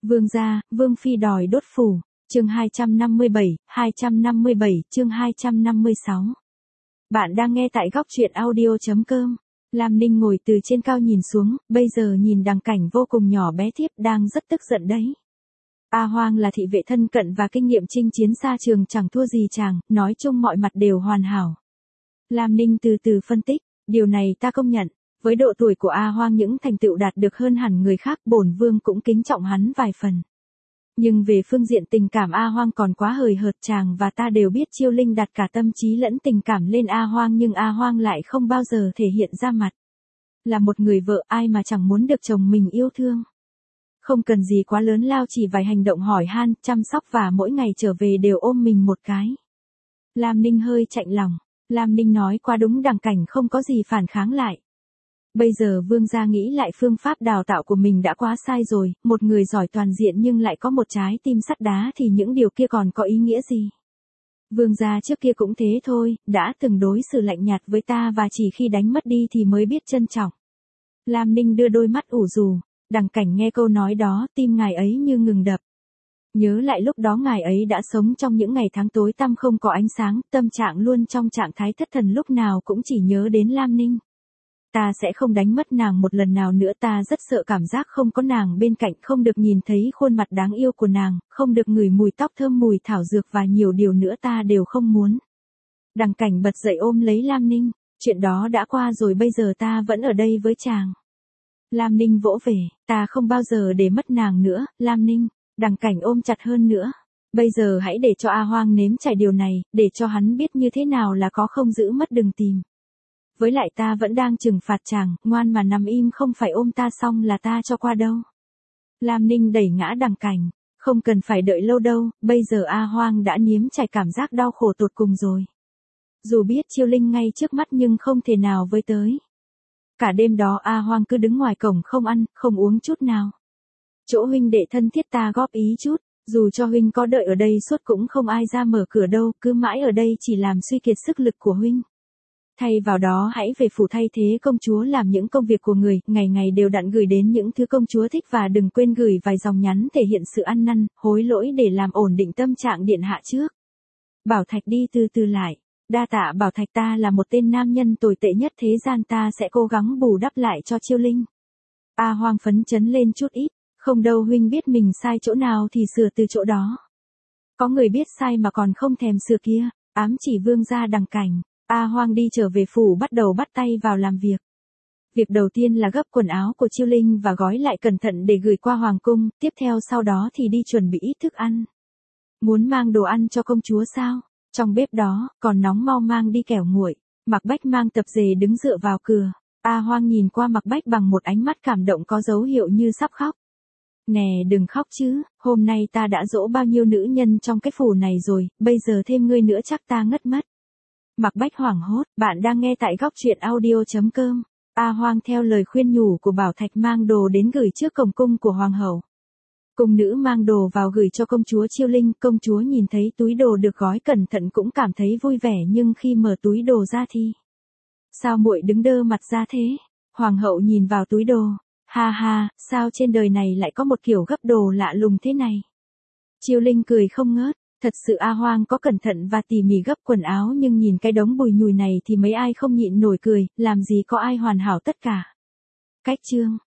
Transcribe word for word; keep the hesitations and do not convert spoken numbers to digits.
Vương gia, Vương phi đòi đốt phủ. Chương hai trăm năm mươi bảy, hai trăm năm mươi bảy, chương hai trăm năm mươi sáu. Bạn đang nghe tại góc truyện audio chấm com. Lam Ninh ngồi từ trên cao nhìn xuống, bây giờ nhìn Đằng Cảnh vô cùng nhỏ bé thiếp đang rất tức giận đấy. A Hoang là thị vệ thân cận và kinh nghiệm chinh chiến xa trường chẳng thua gì chàng, nói chung mọi mặt đều hoàn hảo. Lam Ninh từ từ phân tích, điều này ta công nhận, với độ tuổi của A Hoang những thành tựu đạt được hơn hẳn người khác, bổn vương cũng kính trọng hắn vài phần. Nhưng về phương diện tình cảm A Hoang còn quá hời hợt, chàng và ta đều biết Chiêu Linh đặt cả tâm trí lẫn tình cảm lên A Hoang nhưng A Hoang lại không bao giờ thể hiện ra mặt. Là một người vợ ai mà chẳng muốn được chồng mình yêu thương. Không cần gì quá lớn lao, chỉ vài hành động hỏi han, chăm sóc và mỗi ngày trở về đều ôm mình một cái. Lam Ninh hơi chạnh lòng, Lam Ninh nói quá đúng, Đằng Cảnh không có gì phản kháng lại. Bây giờ vương gia nghĩ lại phương pháp đào tạo của mình đã quá sai rồi, một người giỏi toàn diện nhưng lại có một trái tim sắt đá thì những điều kia còn có ý nghĩa gì? Vương gia trước kia cũng thế thôi, đã từng đối xử lạnh nhạt với ta và chỉ khi đánh mất đi thì mới biết trân trọng. Lam Ninh đưa đôi mắt ủ rù, Đằng Cảnh nghe câu nói đó, tim ngài ấy như ngừng đập. Nhớ lại lúc đó ngài ấy đã sống trong những ngày tháng tối tăm không có ánh sáng, tâm trạng luôn trong trạng thái thất thần, lúc nào cũng chỉ nhớ đến Lam Ninh. Ta sẽ không đánh mất nàng một lần nào nữa, ta rất sợ cảm giác không có nàng bên cạnh, không được nhìn thấy khuôn mặt đáng yêu của nàng, không được ngửi mùi tóc thơm, mùi thảo dược và nhiều điều nữa ta đều không muốn. Đằng Cảnh bật dậy ôm lấy Lam Ninh, chuyện đó đã qua rồi, bây giờ ta vẫn ở đây với chàng. Lam Ninh vỗ về, ta không bao giờ để mất nàng nữa, Lam Ninh. Đằng Cảnh ôm chặt hơn nữa. Bây giờ hãy để cho A Hoang nếm trải điều này, để cho hắn biết như thế nào là có không giữ mất đừng tìm. Với lại ta vẫn đang trừng phạt chàng, ngoan mà nằm im, không phải ôm ta xong là ta cho qua đâu. Lam Ninh đẩy ngã Đằng Cảnh, không cần phải đợi lâu đâu, bây giờ A Hoang đã nếm trải cảm giác đau khổ tột cùng rồi. Dù biết Chiêu Linh ngay trước mắt nhưng không thể nào với tới. Cả đêm đó A Hoang cứ đứng ngoài cổng không ăn, không uống chút nào. Chỗ huynh đệ thân thiết ta góp ý chút, dù cho huynh có đợi ở đây suốt cũng không ai ra mở cửa đâu, cứ mãi ở đây chỉ làm suy kiệt sức lực của huynh. Thay vào đó hãy về phủ thay thế công chúa làm những công việc của người, ngày ngày đều đặn gửi đến những thứ công chúa thích và đừng quên gửi vài dòng nhắn thể hiện sự ăn năn, hối lỗi để làm ổn định tâm trạng điện hạ trước. Bảo Thạch đi từ từ lại, đa tạ Bảo Thạch, ta là một tên nam nhân tồi tệ nhất thế gian, ta sẽ cố gắng bù đắp lại cho Chiêu Linh. A Hoang phấn chấn lên chút ít, không đâu huynh biết mình sai chỗ nào thì sửa từ chỗ đó. Có người biết sai mà còn không thèm sửa kia, ám chỉ vương gia Đằng Cảnh. A Hoang đi trở về phủ bắt đầu bắt tay vào làm việc. Việc đầu tiên là gấp quần áo của Chiêu Linh và gói lại cẩn thận để gửi qua hoàng cung, tiếp theo sau đó thì đi chuẩn bị ít thức ăn. Muốn mang đồ ăn cho công chúa sao? Trong bếp đó, còn nóng, mau mang đi kẻo nguội. Mạc Bách mang tập dề đứng dựa vào cửa. A Hoang nhìn qua Mạc Bách bằng một ánh mắt cảm động có dấu hiệu như sắp khóc. Nè đừng khóc chứ, hôm nay ta đã dỗ bao nhiêu nữ nhân trong cái phủ này rồi, bây giờ thêm ngươi nữa chắc ta ngất mất. Mạc Bách hoảng hốt, bạn đang nghe tại góc truyện audio chấm com. A Hoang theo lời khuyên nhủ của Bảo Thạch mang đồ đến gửi trước cổng cung của hoàng hậu. Cung nữ mang đồ vào gửi cho công chúa Chiêu Linh, công chúa nhìn thấy túi đồ được gói cẩn thận cũng cảm thấy vui vẻ, nhưng khi mở túi đồ ra thì sao muội đứng đơ mặt ra thế? Hoàng hậu nhìn vào túi đồ, ha ha, sao trên đời này lại có một kiểu gấp đồ lạ lùng thế này? Chiêu Linh cười không ngớt. Thật sự A Hoang có cẩn thận và tỉ mỉ gấp quần áo, nhưng nhìn cái đống bùi nhùi này thì mấy ai không nhịn nổi cười, làm gì có ai hoàn hảo tất cả. Cách chương